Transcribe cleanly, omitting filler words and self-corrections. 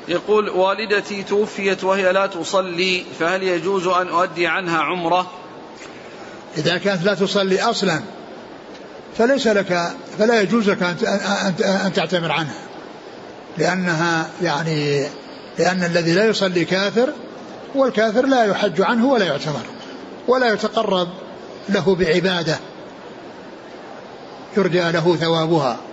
يقول والدتي توفيت وهي لا تصلي، فهل يجوز أن أؤدي عنها عمرة؟ إذا كانت لا تصلي أصلا فليس لك، فلا يجوز لك أن تعتمر عنها، لأنها يعني لأن الذي لا يصلي كافر، والكافر لا يحج عنه ولا يعتمر ولا يتقرب له بعبادة يرجى له ثوابها.